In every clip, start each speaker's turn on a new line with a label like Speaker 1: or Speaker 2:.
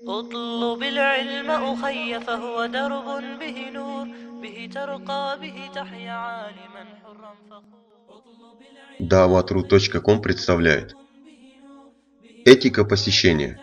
Speaker 1: اطلب العلم أخي فهو درب به نور به ترقى به تحيا عالما حرا فخور.
Speaker 2: Dawatru.com представляет Этика посещения.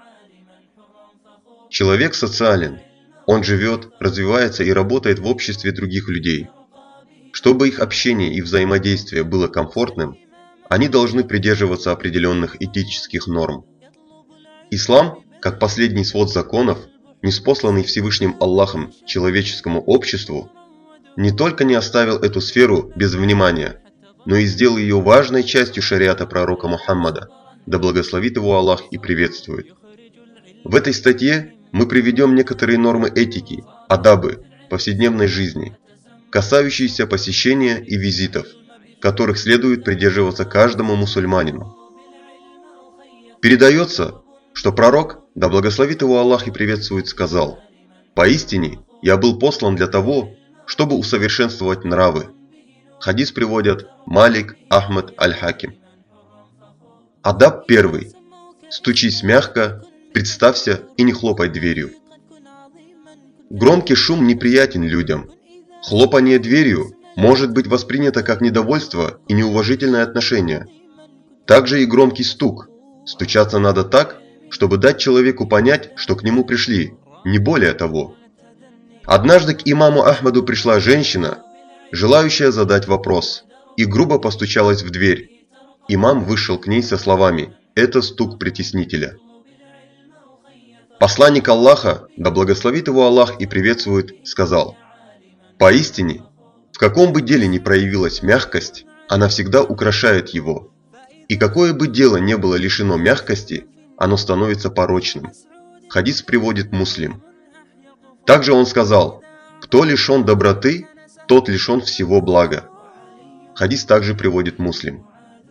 Speaker 2: Человек социален. Он живет, развивается и работает в обществе других людей. Чтобы их общение и взаимодействие было комфортным, они должны придерживаться определенных этических норм. Ислам, как последний свод законов, ниспосланный Всевышним Аллахом человеческому обществу, не только не оставил эту сферу без внимания, но и сделал ее важной частью шариата пророка Мухаммада, да благословит его Аллах и приветствует. В этой статье мы приведем некоторые нормы этики, адабы, повседневной жизни, касающиеся посещения и визитов, которых следует придерживаться каждому мусульманину. Передается, что пророк, да благословит его Аллах и приветствует, сказал: «Поистине, я был послан для того, чтобы усовершенствовать нравы». Хадис приводят Малик, Ахмад, Аль-Хаким. Адаб первый. Стучись мягко, представься и не хлопай дверью. Громкий шум неприятен людям. Хлопание дверью может быть воспринято как недовольство и неуважительное отношение. Также и громкий стук. Стучаться надо так, чтобы дать человеку понять, что к нему пришли, не более того. Однажды к имаму Ахмаду пришла женщина, желающая задать вопрос, и грубо постучалась в дверь. Имам вышел к ней со словами: «Это стук притеснителя». Посланник Аллаха, да благословит его Аллах и приветствует, сказал: «Поистине, в каком бы деле ни проявилась мягкость, она всегда украшает его. И какое бы дело не было лишено мягкости, оно становится порочным». Хадис приводит Муслим. Также он сказал: «Кто лишен доброты, тот лишен всего блага». Хадис также приводит Муслим.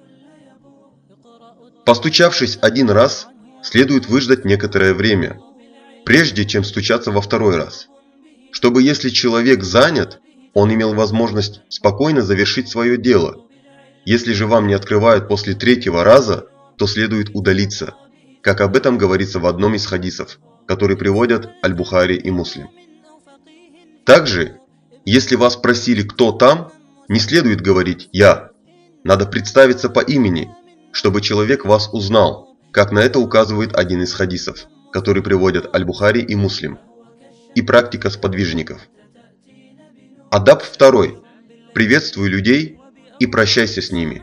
Speaker 2: Постучавшись один раз, следует выждать некоторое время, прежде чем стучаться во второй раз, чтобы, если человек занят, он имел возможность спокойно завершить свое дело. Если же вам не открывают после третьего раза, то следует удалиться, как об этом говорится в одном из хадисов, который приводят Аль-Бухари и Муслим. Также, если вас спросили, кто там, не следует говорить «я». Надо представиться по имени, чтобы человек вас узнал, как на это указывает один из хадисов, который приводят Аль-Бухари и Муслим, и практика сподвижников. Адаб второй. Приветствуй людей и прощайся с ними.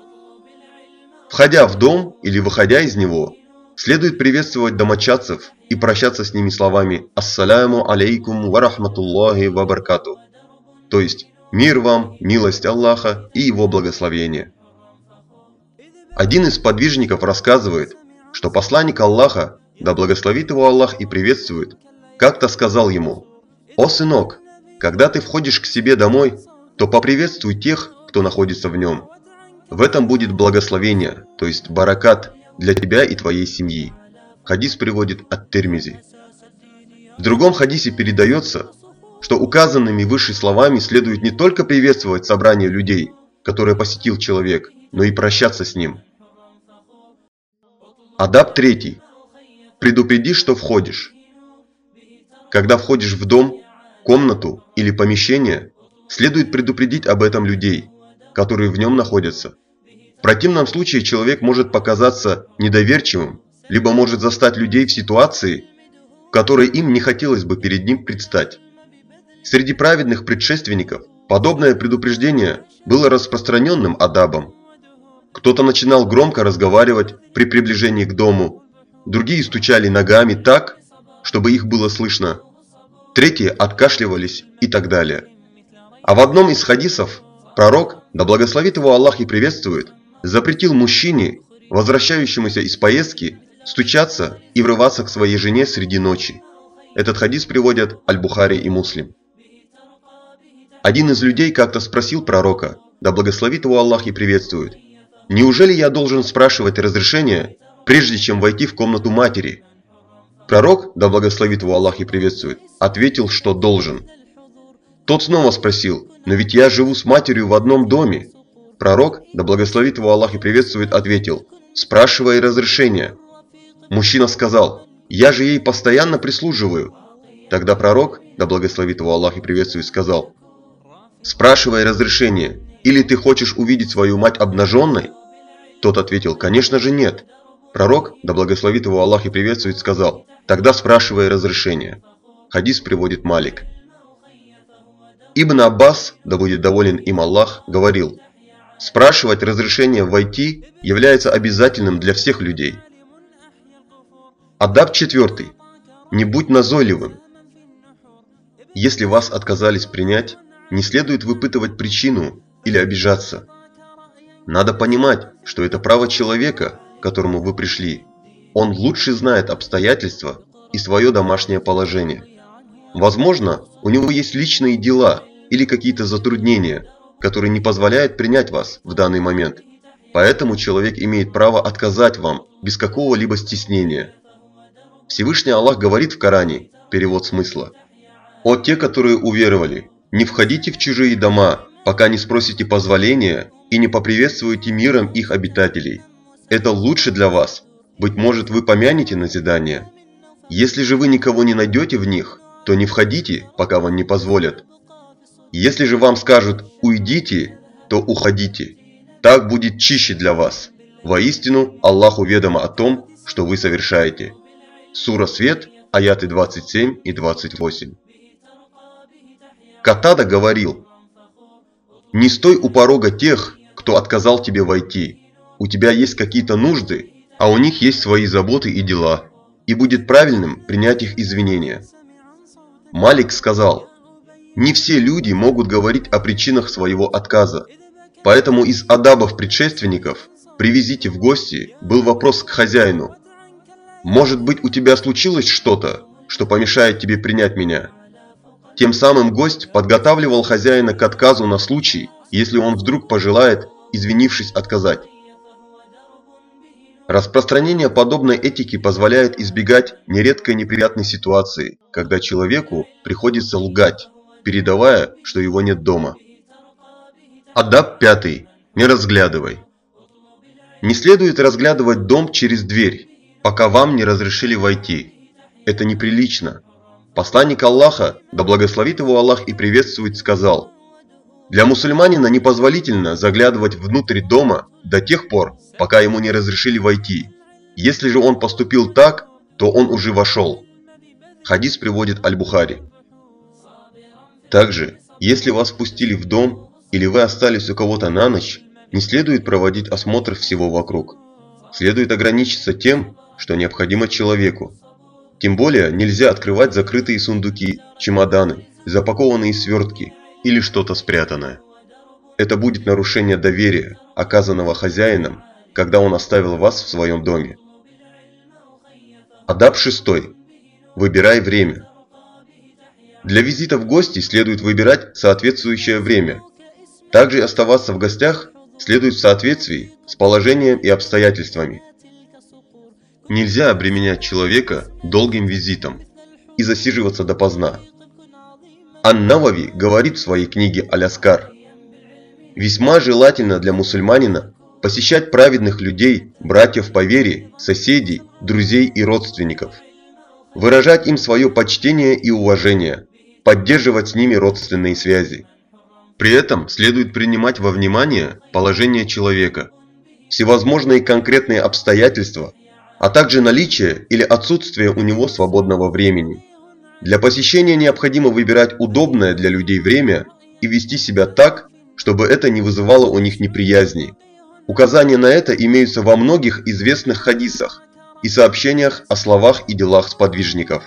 Speaker 2: Входя в дом или выходя из него, следует приветствовать домочадцев и прощаться с ними словами «Ассаляму алейкум ва рахматуллахи ва баракату», то есть «Мир вам, милость Аллаха и его благословение». Один из сподвижников рассказывает, что посланник Аллаха, да благословит его Аллах и приветствует, как-то сказал ему: «О сынок, когда ты входишь к себе домой, то поприветствуй тех, кто находится в нем. В этом будет благословение, то есть баракат, для тебя и твоей семьи». Хадис приводит ат-Тирмизи. В другом хадисе передается, что указанными выше словами следует не только приветствовать собрание людей, которое посетил человек, но и прощаться с ним. Адаб третий. Предупреди, что входишь. Когда входишь в дом, комнату или помещение, следует предупредить об этом людей, которые в нем находятся. В противном случае человек может показаться недоверчивым, либо может застать людей в ситуации, в которой им не хотелось бы перед ним предстать. Среди праведных предшественников подобное предупреждение было распространенным адабом. Кто-то начинал громко разговаривать при приближении к дому, другие стучали ногами так, чтобы их было слышно, третьи откашливались и так далее. А в одном из хадисов пророк, да благословит его Аллах и приветствует, запретил мужчине, возвращающемуся из поездки, стучаться и врываться к своей жене среди ночи. Этот хадис приводят Аль-Бухари и Муслим. Один из людей как-то спросил пророка, да благословит его Аллах и приветствует: «Неужели я должен спрашивать разрешение, прежде чем войти в комнату матери?» Пророк, да благословит его Аллах и приветствует, ответил, что должен. Тот снова спросил: «Но ведь я живу с матерью в одном доме». Пророк, да благословит его Аллах и приветствует, ответил: «Спрашивай разрешение». Мужчина сказал: Я же ей постоянно прислуживаю». Тогда пророк, да благословит его Аллах и приветствует, сказал: «Спрашивай разрешение, или ты хочешь увидеть свою мать обнаженной?» Тот ответил: «Конечно же нет». Пророк, да благословит его Аллах и приветствует, сказал: «Тогда спрашивай разрешение». Хадис приводит Малик. Ибн Аббас, да будет доволен им Аллах, говорил: спрашивать разрешение войти является обязательным для всех людей. Адаб 4. Не будь назойливым. Если вас отказались принять, не следует выпытывать причину или обижаться. Надо понимать, что это право человека, к которому вы пришли. Он лучше знает обстоятельства и свое домашнее положение. Возможно, у него есть личные дела или какие-то затруднения, которые не позволяют принять вас в данный момент. Поэтому человек имеет право отказать вам без какого-либо стеснения. Всевышний Аллах говорит в Коране, перевод смысла: «О те, которые уверовали, не входите в чужие дома, пока не спросите позволения и не поприветствуете миром их обитателей. Это лучше для вас. Быть может, вы помянете назидание. Если же вы никого не найдете в них, то не входите, пока вам не позволят. Если же вам скажут «уйдите», то уходите. Так будет чище для вас. Воистину, Аллаху ведомо о том, что вы совершаете». Сура Свет, аяты 27 и 28. Катада говорил: «Не стой у порога тех, кто отказал тебе войти. У тебя есть какие-то нужды, а у них есть свои заботы и дела, и будет правильным принять их извинения». Малик сказал: «Не все люди могут говорить о причинах своего отказа, поэтому из адабов предшественников «привезите в гости» был вопрос к хозяину: «Может быть, у тебя случилось что-то, что помешает тебе принять меня?» Тем самым гость подготавливал хозяина к отказу на случай, если он вдруг пожелает, извинившись, отказать. Распространение подобной этики позволяет избегать нередко неприятной ситуации, когда человеку приходится лгать, передавая, что его нет дома. Адаб 5. Не разглядывай. Не следует разглядывать дом через дверь, пока вам не разрешили войти. Это неприлично. Посланник Аллаха, да благословит его Аллах и приветствует, сказал: «Для мусульманина непозволительно заглядывать внутрь дома до тех пор, пока ему не разрешили войти. Если же он поступил так, то он уже вошел». Хадис приводит Аль-Бухари. Также, если вас впустили в дом или вы остались у кого-то на ночь, не следует проводить осмотр всего вокруг. Следует ограничиться тем, что необходимо человеку. Тем более нельзя открывать закрытые сундуки, чемоданы, запакованные свертки или что-то спрятанное. Это будет нарушение доверия, оказанного хозяином, когда он оставил вас в своем доме. Адаб 6. Выбирай время. Для визита в гости следует выбирать соответствующее время. Также оставаться в гостях следует в соответствии с положением и обстоятельствами. Нельзя обременять человека долгим визитом и засиживаться допоздна. Ан-Навави говорит в своей книге Аль-Аскар: «Весьма желательно для мусульманина посещать праведных людей, братьев по вере, соседей, друзей и родственников, выражать им свое почтение и уважение, поддерживать с ними родственные связи. При этом следует принимать во внимание положение человека, всевозможные конкретные обстоятельства, а также наличие или отсутствие у него свободного времени. Для посещения необходимо выбирать удобное для людей время и вести себя так, чтобы это не вызывало у них неприязни. Указания на это имеются во многих известных хадисах и сообщениях о словах и делах сподвижников».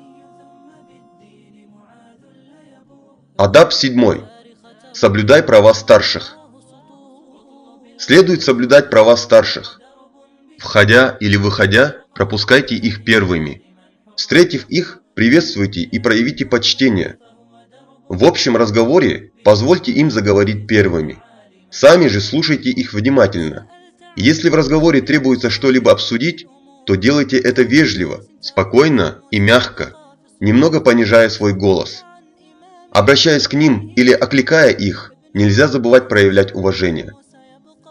Speaker 2: Адаб 7. Соблюдай права старших. Следует соблюдать права старших. Входя или выходя, пропускайте их первыми. Встретив их, приветствуйте и проявите почтение. В общем разговоре позвольте им заговорить первыми. Сами же слушайте их внимательно. Если в разговоре требуется что-либо обсудить, то делайте это вежливо, спокойно и мягко, немного понижая свой голос. Обращаясь к ним или окликая их, нельзя забывать проявлять уважение.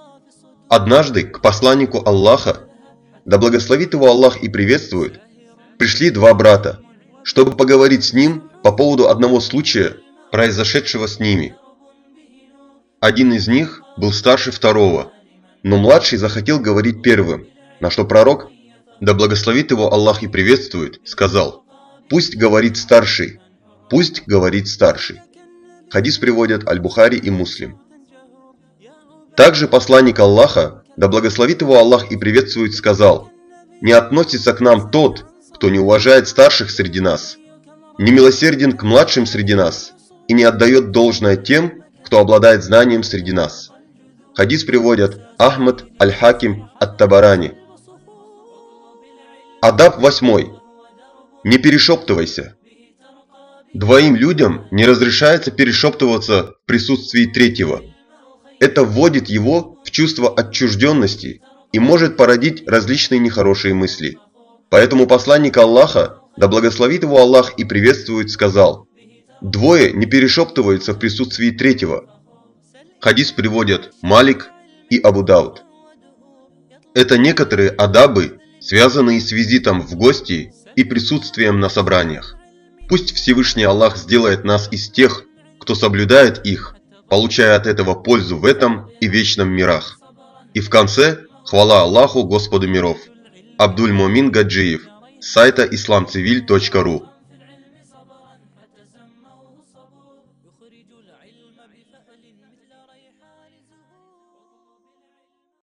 Speaker 2: Однажды к посланнику Аллаха, да благословит его Аллах и приветствует, пришли два брата, чтобы поговорить с ним по поводу одного случая, произошедшего с ними. Один из них был старше второго, но младший захотел говорить первым, на что пророк, да благословит его Аллах и приветствует, сказал: «Пусть говорит старший, пусть говорит старший». Хадис приводят Аль-Бухари и Муслим. Также посланник Аллаха, да благословит его Аллах и приветствует, сказал: «Не относится к нам тот, кто не уважает старших среди нас, не милосерден к младшим среди нас и не отдает должное тем, кто обладает знанием среди нас». Хадис приводят Ахмад, Аль-Хаким, Ат-Табарани. Адаб 8. Не перешептывайся. Двоим людям не разрешается перешептываться в присутствии третьего. Это вводит его в чувство отчужденности и может породить различные нехорошие мысли. Поэтому посланник Аллаха, да благословит его Аллах и приветствует, сказал: «Двое не перешептываются в присутствии третьего». Хадис приводят Малик и Абу Дауд. Это некоторые адабы, связанные с визитом в гости и присутствием на собраниях. Пусть Всевышний Аллах сделает нас из тех, кто соблюдает их, получая от этого пользу в этом и вечном мирах. И в конце хвала Аллаху, Господу миров. Абдуль Момин Гаджиев, с сайта islamcivil.ru.